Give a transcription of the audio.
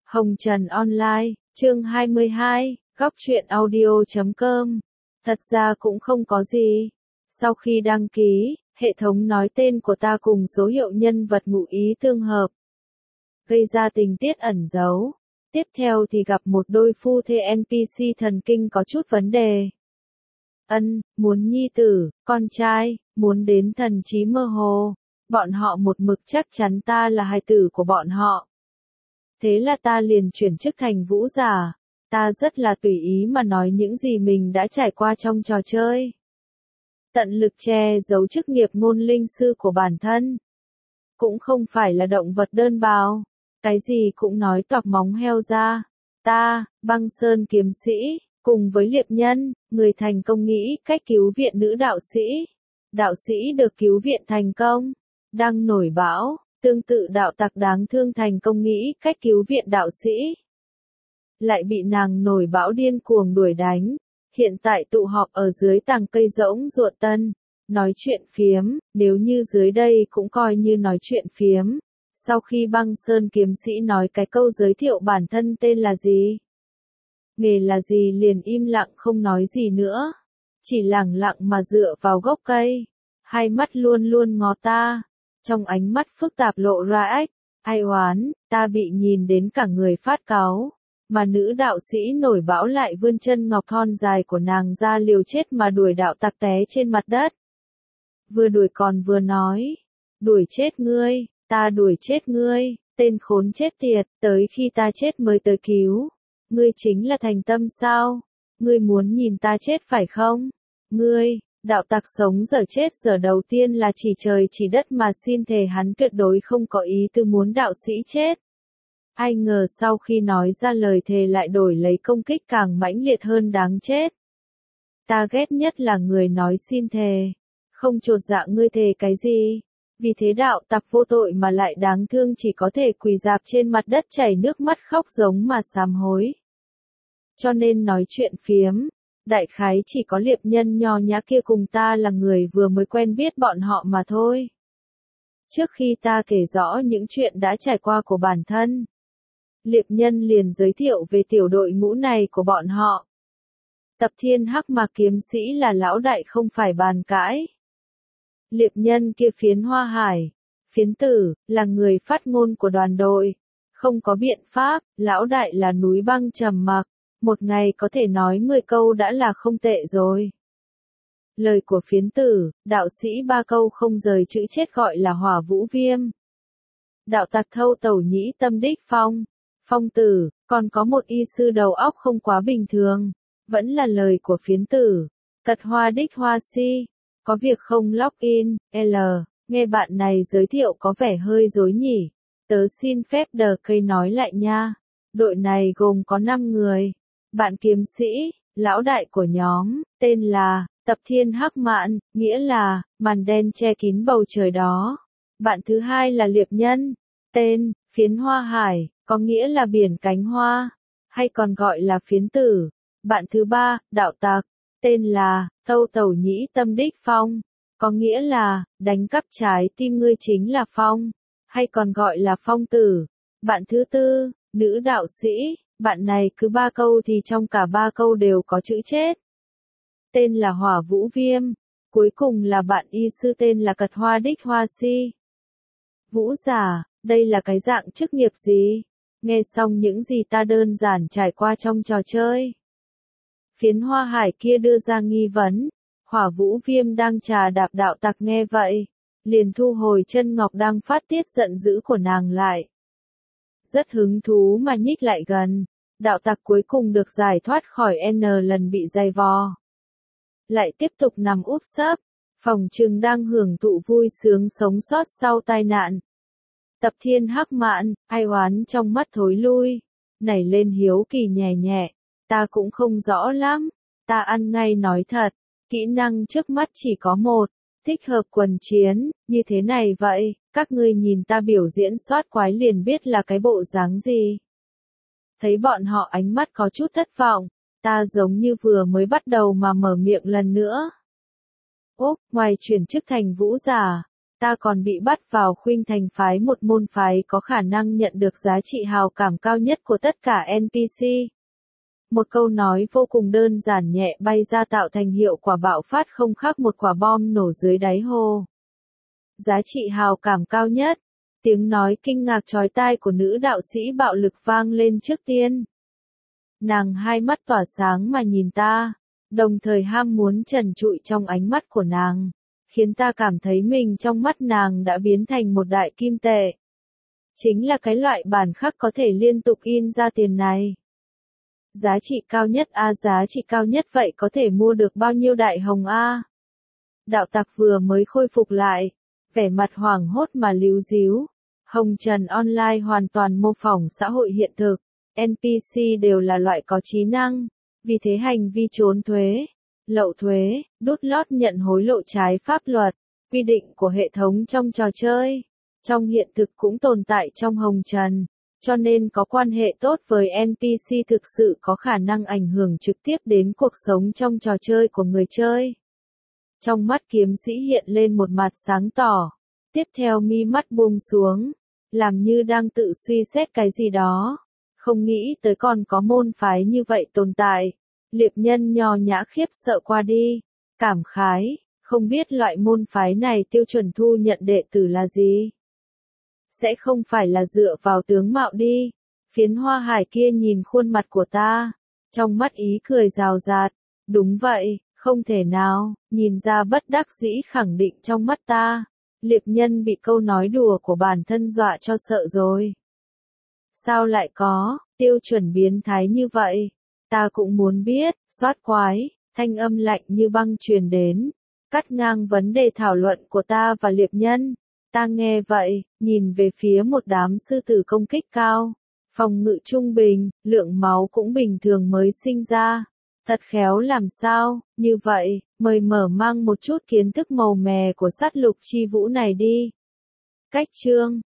Hồng Trần Online, chương 22, góc truyện audio.com. Thật ra cũng không có gì. Sau khi đăng ký, hệ thống nói tên của ta cùng số hiệu nhân vật ngụ ý tương hợp, gây ra tình tiết ẩn giấu. Tiếp theo thì gặp một đôi phu thê NPC thần kinh có chút vấn đề. Muốn nhi tử, con trai, muốn đến thần trí mơ hồ. Bọn họ một mực chắc chắn ta là hài tử của bọn họ. Thế là ta liền chuyển chức thành vũ giả. Ta rất là tùy ý mà nói những gì mình đã trải qua trong trò chơi. Tận lực che giấu chức nghiệp ngôn linh sư của bản thân. Cũng không phải là động vật đơn bào. Cái gì cũng nói toạc móng heo ra. Ta, Băng Sơn kiếm sĩ, cùng với Liệp Nhân, người thành công nghĩ cách cứu viện nữ đạo sĩ. Đạo sĩ được cứu viện thành công. Đang nổi bão, tương tự đạo tặc đáng thương thành công nghĩ cách cứu viện đạo sĩ. Lại bị nàng nổi bão điên cuồng đuổi đánh. Hiện tại tụ họp ở dưới tàng cây rỗng ruột tân. Nói chuyện phiếm, nếu như dưới đây cũng coi như nói chuyện phiếm. Sau khi Băng Sơn kiếm sĩ nói cái câu giới thiệu bản thân tên là gì, nghề là gì liền im lặng không nói gì nữa. Chỉ lẳng lặng mà dựa vào gốc cây. Hai mắt luôn luôn ngó ta. Trong ánh mắt phức tạp lộ ra ai oán, ta bị nhìn đến cả người phát cáu. Mà nữ đạo sĩ nổi bão lại vươn chân ngọc thon dài của nàng ra liều chết mà đuổi đạo tặc té trên mặt đất. Vừa đuổi còn vừa nói, đuổi chết ngươi, ta đuổi chết ngươi, tên khốn chết tiệt, tới khi ta chết mới tới cứu. Ngươi chính là thành tâm sao? Ngươi muốn nhìn ta chết phải không? Ngươi, đạo tặc sống giờ chết giờ đầu tiên là chỉ trời chỉ đất mà xin thề hắn tuyệt đối không có ý tư muốn đạo sĩ chết. Ai ngờ sau khi nói ra lời thề lại đổi lấy công kích càng mãnh liệt hơn đáng chết. Ta ghét nhất là người nói xin thề. Không chột dạ ngươi thề cái gì? Vì thế đạo tặc vô tội mà lại đáng thương chỉ có thể quỳ rạp trên mặt đất chảy nước mắt khóc giống mà sám hối. Cho nên nói chuyện phiếm, đại khái chỉ có Liệp Nhân nho nhã kia cùng ta là người vừa mới quen biết bọn họ mà thôi. Trước khi ta kể rõ những chuyện đã trải qua của bản thân, Liệp Nhân liền giới thiệu về tiểu đội ngũ này của bọn họ. Tập Thiên Hắc Mạc kiếm sĩ là lão đại không phải bàn cãi. Liệp Nhân kia Phiến Hoa Hải, Phiến Tử, là người phát ngôn của đoàn đội. Không có biện pháp, lão đại là núi băng trầm mặc. Một ngày có thể nói 10 câu đã là không tệ rồi. Lời của Phiến Tử, đạo sĩ 3 câu không rời chữ chết gọi là Hỏa Vũ Viêm. Đạo tặc thâu tẩu nhĩ tâm đích phong. Phong Tử, còn có một y sư đầu óc không quá bình thường. Vẫn là lời của Phiến Tử. Cật hoa đích hoa si. Có việc không login, nghe bạn này giới thiệu có vẻ hơi dối nhỉ. Tớ xin phép đờ cây nói lại nha. Đội này gồm có 5 người. Bạn kiếm sĩ, lão đại của nhóm, tên là Tập Thiên Hắc Mạn, nghĩa là màn đen che kín bầu trời đó. Bạn thứ hai là Liệp Nhân, tên Phiến Hoa Hải, có nghĩa là biển cánh hoa, hay còn gọi là Phiến Tử. Bạn thứ ba, đạo tặc, tên là Thâu Tẩu Nhĩ Tâm Đích Phong, có nghĩa là đánh cắp trái tim ngươi chính là Phong, hay còn gọi là Phong Tử. Bạn thứ tư, nữ đạo sĩ, bạn này cứ 3 câu thì trong cả 3 câu đều có chữ chết. Tên là Hỏa Vũ Viêm, cuối cùng là bạn y sư tên là Cật Hoa Đích Hoa Si. Vũ giả, đây là cái dạng chức nghiệp gì? Nghe xong những gì ta đơn giản trải qua trong trò chơi. Phiến Hoa Hải kia đưa ra nghi vấn. Hỏa Vũ Viêm đang trà đạp đạo tặc nghe vậy, liền thu hồi chân ngọc đang phát tiết giận dữ của nàng lại. Rất hứng thú mà nhích lại gần. Đạo tặc cuối cùng được giải thoát khỏi N lần bị giày vò. Lại tiếp tục nằm úp sấp. Phòng trừng đang hưởng thụ vui sướng sống sót sau tai nạn. Tập Thiên Hắc Mạn, ai oán trong mắt thối lui. Nảy lên hiếu kỳ nhẹ nhẹ. Ta cũng không rõ lắm. Ta ăn ngay nói thật. Kỹ năng trước mắt chỉ có một. Thích hợp quần chiến, như thế này vậy. Các ngươi nhìn ta biểu diễn soát quái liền biết là cái bộ dáng gì. Thấy bọn họ ánh mắt có chút thất vọng. Ta giống như vừa mới bắt đầu mà mở miệng lần nữa. Úp, ngoài chuyển chức thành vũ giả, Ta còn bị bắt vào khuynh thành phái, một môn phái có khả năng nhận được giá trị hào cảm cao nhất của tất cả NPC. Một câu nói vô cùng đơn giản nhẹ bay ra tạo thành hiệu quả bạo phát không khác một quả bom nổ dưới đáy hồ. Giá trị hào cảm cao nhất. Tiếng nói kinh ngạc chói tai của nữ đạo sĩ bạo lực vang lên trước tiên. Nàng hai mắt tỏa sáng mà nhìn ta, đồng thời ham muốn trần trụi trong ánh mắt của nàng, khiến ta cảm thấy mình trong mắt nàng đã biến thành một đại kim tệ. Chính là cái loại bản khắc có thể liên tục in ra tiền này. Giá trị cao nhất a, giá trị cao nhất vậy có thể mua được bao nhiêu đại hồng a? Đạo tặc vừa mới khôi phục lại, vẻ mặt hoảng hốt mà líu díu. Hồng Trần Online hoàn toàn mô phỏng xã hội hiện thực, NPC đều là loại có trí năng, vì thế hành vi trốn thuế, lậu thuế, đút lót nhận hối lộ trái pháp luật, quy định của hệ thống trong trò chơi, trong hiện thực cũng tồn tại trong Hồng Trần, cho nên có quan hệ tốt với NPC thực sự có khả năng ảnh hưởng trực tiếp đến cuộc sống trong trò chơi của người chơi. Trong mắt kiếm sĩ hiện lên một mặt sáng tỏ, tiếp theo mi mắt buông xuống, làm như đang tự suy xét cái gì đó, không nghĩ tới còn có môn phái như vậy tồn tại. Liệp nhân nho nhã khiếp sợ qua đi, cảm khái, không biết loại môn phái này tiêu chuẩn thu nhận đệ tử là gì? Sẽ không phải là dựa vào tướng mạo đi. Phiến Hoa Hải kia nhìn khuôn mặt của ta, trong mắt ý cười rào rạt, đúng vậy, không thể nào, nhìn ra bất đắc dĩ khẳng định trong mắt ta. Liệp nhân bị câu nói đùa của bản thân dọa cho sợ rồi. Sao lại có, tiêu chuẩn biến thái như vậy? Ta cũng muốn biết, soát quái, thanh âm lạnh như băng truyền đến, cắt ngang vấn đề thảo luận của ta và liệp nhân. Ta nghe vậy, nhìn về phía một đám sư tử công kích cao, phòng ngự trung bình, lượng máu cũng bình thường mới sinh ra. Thật khéo làm sao, như vậy, mời mở mang một chút kiến thức màu mè của sát lục chi vũ này đi. Cách chương